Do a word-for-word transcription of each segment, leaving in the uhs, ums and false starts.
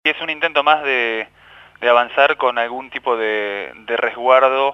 Y es un intento más de, de avanzar con algún tipo de, de resguardo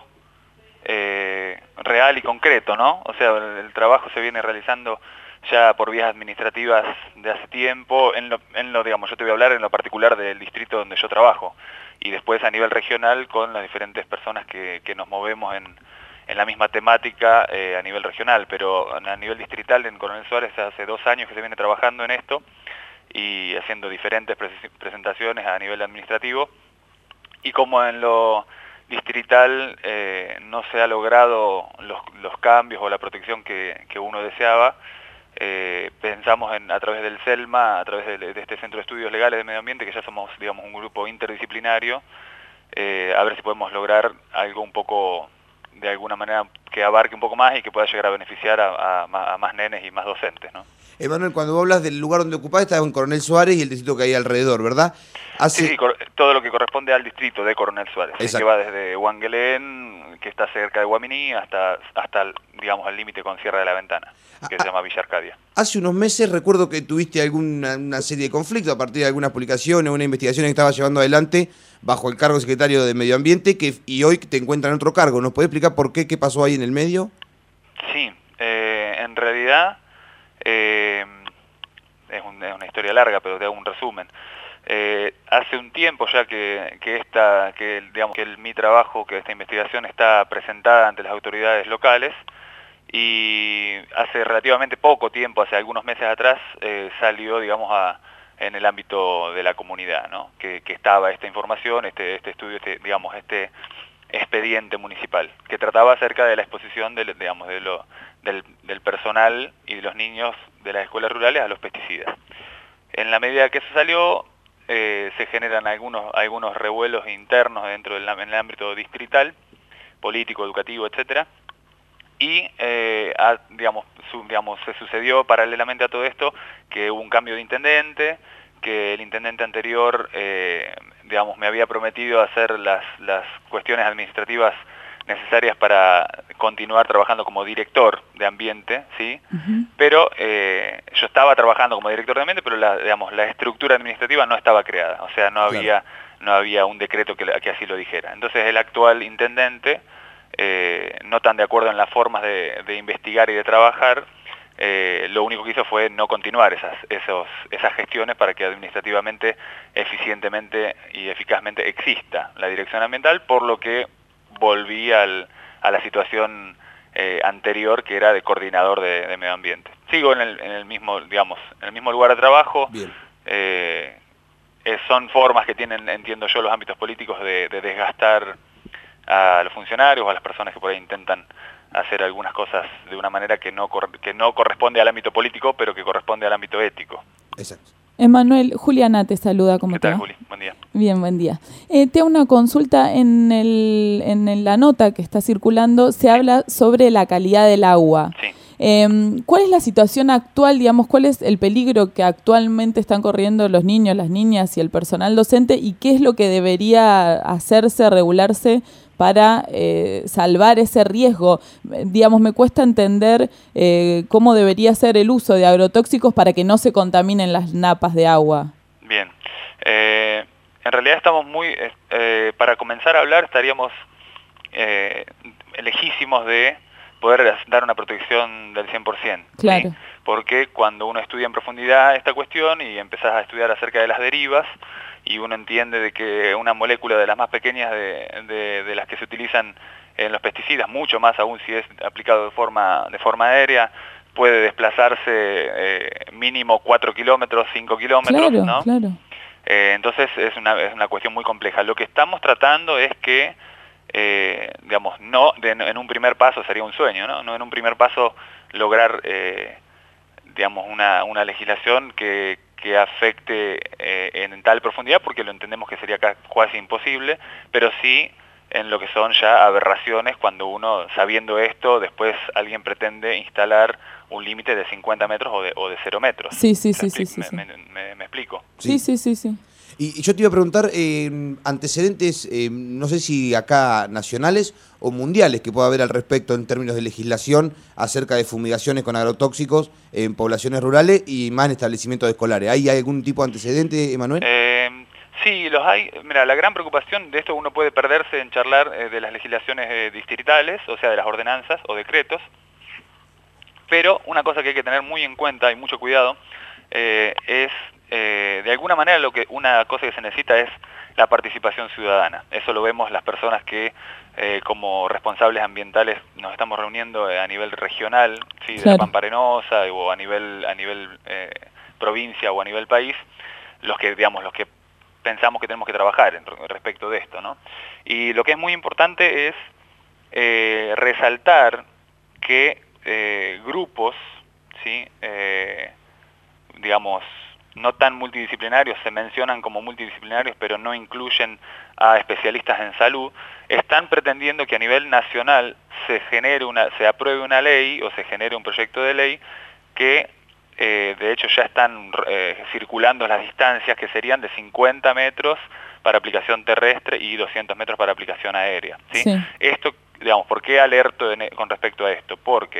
eh, real y concreto, ¿no? O sea, el, el trabajo se viene realizando ya por vías administrativas de hace tiempo, en lo, en lo, digamos, yo te voy a hablar en lo particular del distrito donde yo trabajo, y después a nivel regional con las diferentes personas que, que nos movemos en, en la misma temática eh, a nivel regional, pero a nivel distrital en Coronel Suárez hace dos años que se viene trabajando en esto, y haciendo diferentes presentaciones a nivel administrativo, y como en lo distrital eh, no se ha logrado los, los cambios o la protección que, que uno deseaba, eh, pensamos en, a través del CELMA, a través de, de este Centro de Estudios Legales de Medio Ambiente, que ya somos, digamos, un grupo interdisciplinario, eh, a ver si podemos lograr algo un poco, de alguna manera, que abarque un poco más y que pueda llegar a beneficiar a, a, a más nenes y más docentes, ¿no? Emanuel, cuando vos hablas del lugar donde ocupás, estás en Coronel Suárez y el distrito que hay alrededor, ¿verdad? Hace... Sí, sí, todo lo que corresponde al distrito de Coronel Suárez, que va desde Huanguelén, que está cerca de Guaminí, hasta, hasta digamos, el límite con Sierra de la Ventana, que ah, se llama Villa Arcadia. Hace unos meses recuerdo que tuviste alguna una serie de conflictos a partir de algunas publicaciones, una investigación que estabas llevando adelante bajo el cargo de secretario de Medio Ambiente, que y hoy te encuentran en otro cargo. ¿Nos podés explicar por qué? ¿Qué pasó ahí en el medio? Sí, eh, en realidad... Eh, Es, un, es una historia larga, pero te hago un resumen. Eh, hace un tiempo ya que, que, esta, que, digamos, que el, mi trabajo, que esta investigación está presentada ante las autoridades locales, y hace relativamente poco tiempo, hace algunos meses atrás, eh, salió, digamos, a, en el ámbito de la comunidad, ¿no? Que, que estaba esta información, este, este estudio, este, digamos, este expediente municipal, que trataba acerca de la exposición del, digamos, de lo, del, del personal y de los niños de las escuelas rurales a los pesticidas. En la medida que eso salió, eh, se generan algunos, algunos revuelos internos dentro del en el ámbito distrital, político, educativo, etcétera, y eh, a, digamos, su, digamos, se sucedió paralelamente a todo esto que hubo un cambio de intendente, que el intendente anterior, eh, digamos, me había prometido hacer las, las cuestiones administrativas necesarias para continuar trabajando como director de ambiente, ¿sí? Uh-huh. Pero eh, yo estaba trabajando como director de ambiente, pero la, digamos, la estructura administrativa no estaba creada, o sea, no había, claro. no había un decreto que, que así lo dijera. Entonces el actual intendente, eh, no tan de acuerdo en las formas de, de investigar y de trabajar, Eh, lo único que hizo fue no continuar esas, esos, esas gestiones para que administrativamente, eficientemente y eficazmente exista la dirección ambiental, por lo que volví al, a la situación eh, anterior, que era de coordinador de, de medio ambiente. Sigo en el, en el mismo, digamos, en el mismo lugar de trabajo. Eh, eh, son formas que tienen, entiendo yo, los ámbitos políticos de, de desgastar a los funcionarios o a las personas que por ahí intentan hacer algunas cosas de una manera que no, que no corresponde al ámbito político, pero que corresponde al ámbito ético. Exacto. Emanuel, Juliana te saluda. ¿Cómo ¿Qué tal, te va? Juli? Buen día. Bien, buen día. Eh, te hago una consulta. En, el, en la nota que está circulando se sí. habla sobre la calidad del agua. Sí. Eh, ¿Cuál es la situación actual, digamos, cuál es el peligro que actualmente están corriendo los niños, las niñas y el personal docente, y qué es lo que debería hacerse, regularse para eh, salvar ese riesgo? Digamos, me cuesta entender eh, cómo debería ser el uso de agrotóxicos para que no se contaminen las napas de agua. Bien. Eh, en realidad estamos muy... Eh, para comenzar a hablar estaríamos eh, lejísimos de poder dar una protección del cien por ciento. Claro. ¿Sí? Porque cuando uno estudia en profundidad esta cuestión y empezás a estudiar acerca de las derivas, y uno entiende de que una molécula de las más pequeñas de, de, de las que se utilizan en los pesticidas, mucho más aún si es aplicado de forma, de forma aérea, puede desplazarse eh, mínimo cuatro kilómetros, cinco kilómetros, claro, ¿no? Claro. Eh, entonces es una, es una cuestión muy compleja. Lo que estamos tratando es que, eh, digamos, no de, en un primer paso sería un sueño, ¿no? No en un primer paso lograr, eh, digamos, una, una legislación que que afecte eh, en tal profundidad, porque lo entendemos que sería casi imposible, pero sí en lo que son ya aberraciones, cuando uno, sabiendo esto, después alguien pretende instalar un límite de cincuenta metros o de, o de cero metros. Sí, sí, sí, sí, sí, me, sí. Me, me, me explico. Sí, sí, sí, sí. Y yo te iba a preguntar, eh, antecedentes, eh, no sé si acá nacionales o mundiales que pueda haber al respecto en términos de legislación acerca de fumigaciones con agrotóxicos en poblaciones rurales y más en establecimientos escolares. ¿Hay algún tipo de antecedente, Emanuel? Eh, Sí, los hay. Mira, la gran preocupación de esto, uno puede perderse en charlar eh, de las legislaciones eh, distritales, o sea, de las ordenanzas o decretos, pero una cosa que hay que tener muy en cuenta y mucho cuidado eh, es, eh, de alguna manera, lo que una cosa que se necesita es la participación ciudadana. Eso lo vemos las personas que eh, como responsables ambientales nos estamos reuniendo eh, a nivel regional, ¿sí? De Claro. la Pampa Arenosa o a nivel, a nivel eh, provincia o a nivel país, los que, digamos, los que pensamos que tenemos que trabajar en, respecto de esto, ¿no? Y lo que es muy importante es eh, resaltar que eh, grupos, ¿sí? eh, digamos, no tan multidisciplinarios, se mencionan como multidisciplinarios, pero no incluyen a especialistas en salud, están pretendiendo que a nivel nacional se genere una, se apruebe una ley o se genere un proyecto de ley que Eh, de hecho ya están eh, circulando las distancias que serían de cincuenta metros para aplicación terrestre y doscientos metros para aplicación aérea, ¿sí? Sí. Esto, digamos, ¿por qué alerto en, con respecto a esto? Porque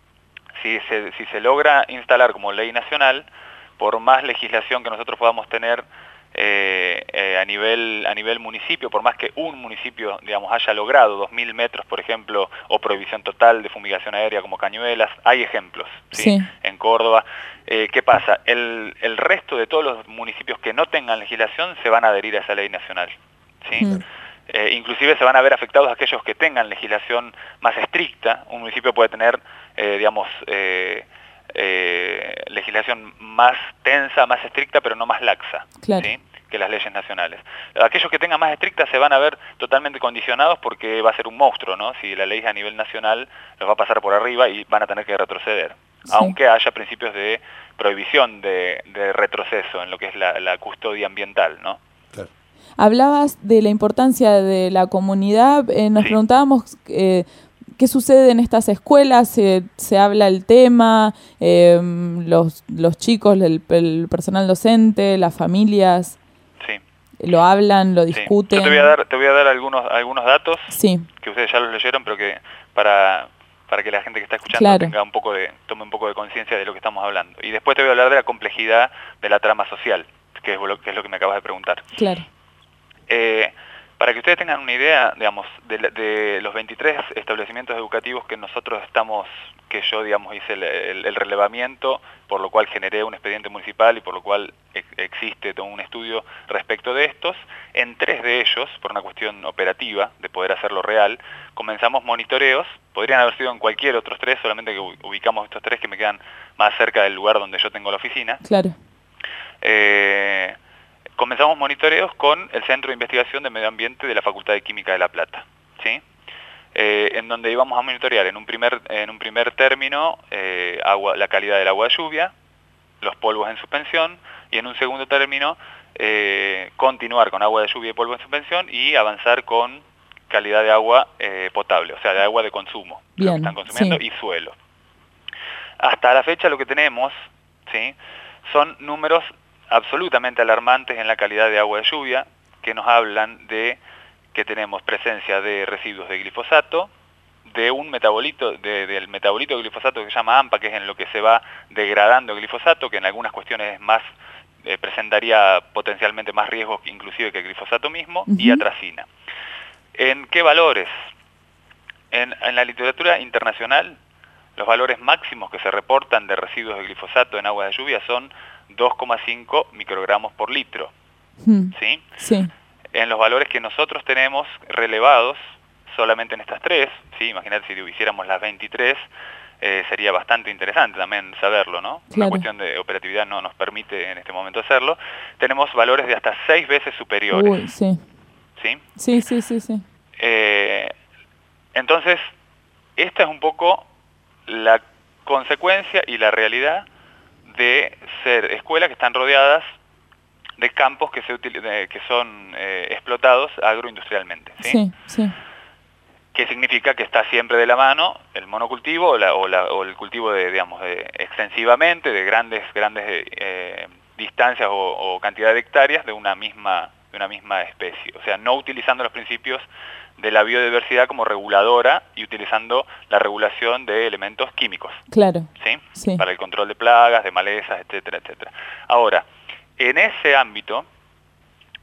si se, si se logra instalar como ley nacional, por más legislación que nosotros podamos tener eh, eh, a nivel a nivel municipio, por más que un municipio, digamos, haya logrado dos mil metros, por ejemplo, o prohibición total de fumigación aérea como Cañuelas, hay ejemplos, ¿sí? Sí. En Córdoba. Eh, ¿Qué pasa? El, el resto de todos los municipios que no tengan legislación se van a adherir a esa ley nacional, ¿sí? Mm. Eh, inclusive se van a ver afectados aquellos que tengan legislación más estricta. Un municipio puede tener, eh, digamos, eh, eh, legislación más tensa, más estricta, pero no más laxa, Claro. ¿sí? Que las leyes nacionales. Aquellos que tengan más estrictas se van a ver totalmente condicionados porque va a ser un monstruo, ¿no? Si la ley es a nivel nacional, los va a pasar por arriba y van a tener que retroceder. Sí. Aunque haya principios de prohibición de, de retroceso en lo que es la, la custodia ambiental, ¿no? Claro. Hablabas de la importancia de la comunidad, eh, nos Sí. preguntábamos eh, qué sucede en estas escuelas, eh, se habla el tema, eh, los, los chicos, el, el personal docente, las familias, Sí. lo hablan, lo Sí. discuten. Yo te voy a dar, te voy a dar algunos, algunos datos Sí, que ustedes ya los leyeron, pero que para, para que la gente que está escuchando Claro. tenga un poco de, tome un poco de conciencia de lo que estamos hablando. Y después te voy a hablar de la complejidad de la trama social, que es lo que, es lo que me acabas de preguntar. claro. Eh, para que ustedes tengan una idea, digamos, de, de los veintitrés establecimientos educativos que nosotros estamos, que yo, digamos, hice el, el, el relevamiento, por lo cual generé un expediente municipal y por lo cual ex existe todo un estudio respecto de estos, en tres de ellos, por una cuestión operativa, de poder hacerlo real, comenzamos monitoreos, podrían haber sido en cualquier otros tres, solamente que ubicamos estos tres que me quedan más cerca del lugar donde yo tengo la oficina. Claro. Eh, comenzamos monitoreos con el Centro de Investigación de Medio Ambiente de la Facultad de Química de La Plata, ¿sí? Eh, en donde íbamos a monitorear en un primer, en un primer término eh, agua, la calidad del agua de lluvia, los polvos en suspensión, y en un segundo término eh, continuar con agua de lluvia y polvo en suspensión y avanzar con calidad de agua eh, potable, o sea, de agua de consumo, lo que Bien, están consumiendo, sí. y suelo. Hasta la fecha lo que tenemos, ¿sí? Son números absolutamente alarmantes en la calidad de agua de lluvia, que nos hablan de que tenemos presencia de residuos de glifosato, de un metabolito, de, del metabolito de glifosato que se llama AMPA, que es en lo que se va degradando el glifosato, que en algunas cuestiones es más, eh, presentaría potencialmente más riesgos inclusive que el glifosato mismo, Uh-huh. y atracina. ¿En qué valores? En, en la literatura internacional, los valores máximos que se reportan de residuos de glifosato en aguas de lluvia son dos coma cinco microgramos por litro, Mm. ¿sí? Sí, En los valores que nosotros tenemos relevados, solamente en estas tres, ¿sí? Imagínate si hiciéramos las veintitrés, eh, sería bastante interesante también saberlo, ¿no? Claro. Una cuestión de operatividad no nos permite en este momento hacerlo. Tenemos valores de hasta seis veces superiores, Uy, sí. ¿sí? Sí, sí, sí, sí. Eh, entonces, esta es un poco la consecuencia y la realidad de ser escuelas que están rodeadas de campos que, se util- de, que son eh, explotados agroindustrialmente, ¿sí? Sí, sí. Que significa que está siempre de la mano el monocultivo o, la, o, la, o el cultivo de, digamos, de, extensivamente, de grandes, grandes eh, distancias o, o cantidad de hectáreas de una misma, de una misma especie. O sea, no utilizando los principios de la biodiversidad como reguladora y utilizando la regulación de elementos químicos, Claro. ¿sí? Sí. Para el control de plagas, de malezas, etcétera, etcétera. Ahora, en ese ámbito,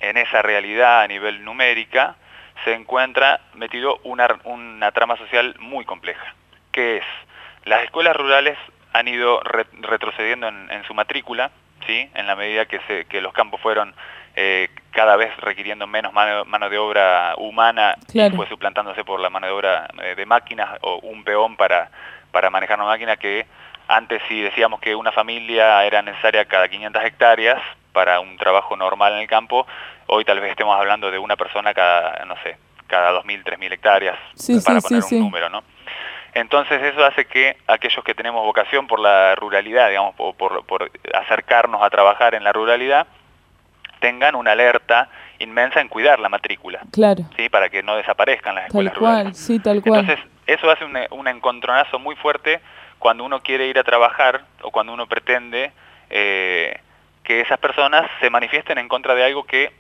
en esa realidad a nivel numérica se encuentra metido una, una trama social muy compleja, que es, las escuelas rurales han ido re, retrocediendo en, en su matrícula, ¿sí? En la medida que, se, que los campos fueron eh, cada vez requiriendo menos mano, mano de obra humana, claro, y fue suplantándose por la mano de obra eh, de máquinas o un peón para, para manejar una máquina que antes, si decíamos que una familia era necesaria cada quinientas hectáreas para un trabajo normal en el campo, hoy tal vez estemos hablando de una persona cada, no sé, cada dos mil, tres mil hectáreas, sí, para sí, poner sí, un sí. número, ¿no? Entonces eso hace que aquellos que tenemos vocación por la ruralidad, digamos, por, por, por acercarnos a trabajar en la ruralidad, tengan una alerta inmensa en cuidar la matrícula, claro, ¿sí? Para que no desaparezcan las escuelas tal cual, rurales. sí, tal cual. Entonces eso hace un, un encontronazo muy fuerte cuando uno quiere ir a trabajar o cuando uno pretende eh, que esas personas se manifiesten en contra de algo que,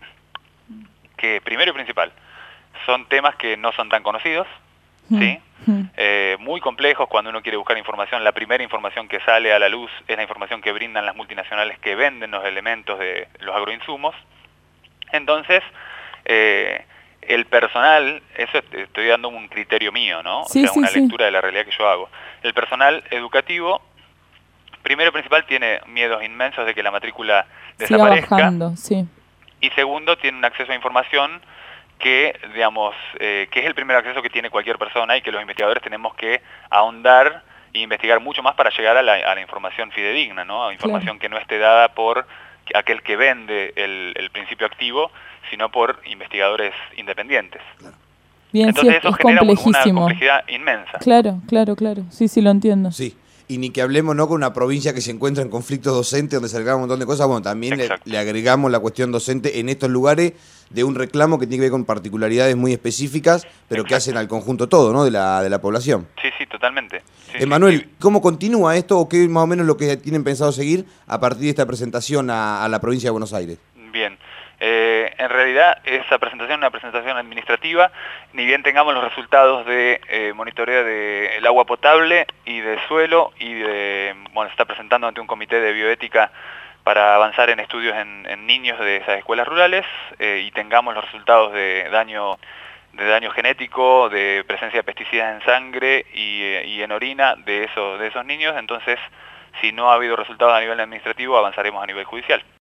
que primero y principal, son temas que no son tan conocidos, ¿sí? Mm. Eh, muy complejos. Cuando uno quiere buscar información, la primera información que sale a la luz es la información que brindan las multinacionales que venden los elementos de los agroinsumos. Entonces, eh, el personal, eso estoy dando un criterio mío, ¿no? Sí, o sea, sí, una sí. lectura de la realidad que yo hago. El personal educativo, primero y principal, tiene miedos inmensos de que la matrícula desaparezca. Siga bajando, sí. Y segundo, tiene un acceso a información que, digamos, eh, que es el primer acceso que tiene cualquier persona y que los investigadores tenemos que ahondar e investigar mucho más para llegar a la, a la información fidedigna, ¿no? A información, claro, que no esté dada por aquel que vende el, el principio activo, sino por investigadores independientes. Claro. Bien, Entonces sí, eso es genera un, una complejísimo. complejidad inmensa. Claro, claro, claro. Sí, sí, lo entiendo. Sí. Y ni que hablemos, ¿no?, con una provincia que se encuentra en conflictos docentes, donde se agregan un montón de cosas. Bueno, también le, le agregamos la cuestión docente en estos lugares de un reclamo que tiene que ver con particularidades muy específicas, pero Exacto. que hacen al conjunto todo, ¿no?, de la, de la población. Sí, sí, totalmente. Sí, Emanuel, sí, sí. ¿cómo continúa esto o qué más o menos lo que tienen pensado seguir a partir de esta presentación a, a la provincia de Buenos Aires? Bien. Eh, en realidad esa presentación es una presentación administrativa, ni bien tengamos los resultados de eh, monitoreo del agua potable y de suelo y de, bueno, se está presentando ante un comité de bioética para avanzar en estudios en, en niños de esas escuelas rurales eh, y tengamos los resultados de daño de daño genético, de presencia de pesticidas en sangre y, y en orina de esos, de esos niños. Entonces, si no ha habido resultados a nivel administrativo, avanzaremos a nivel judicial.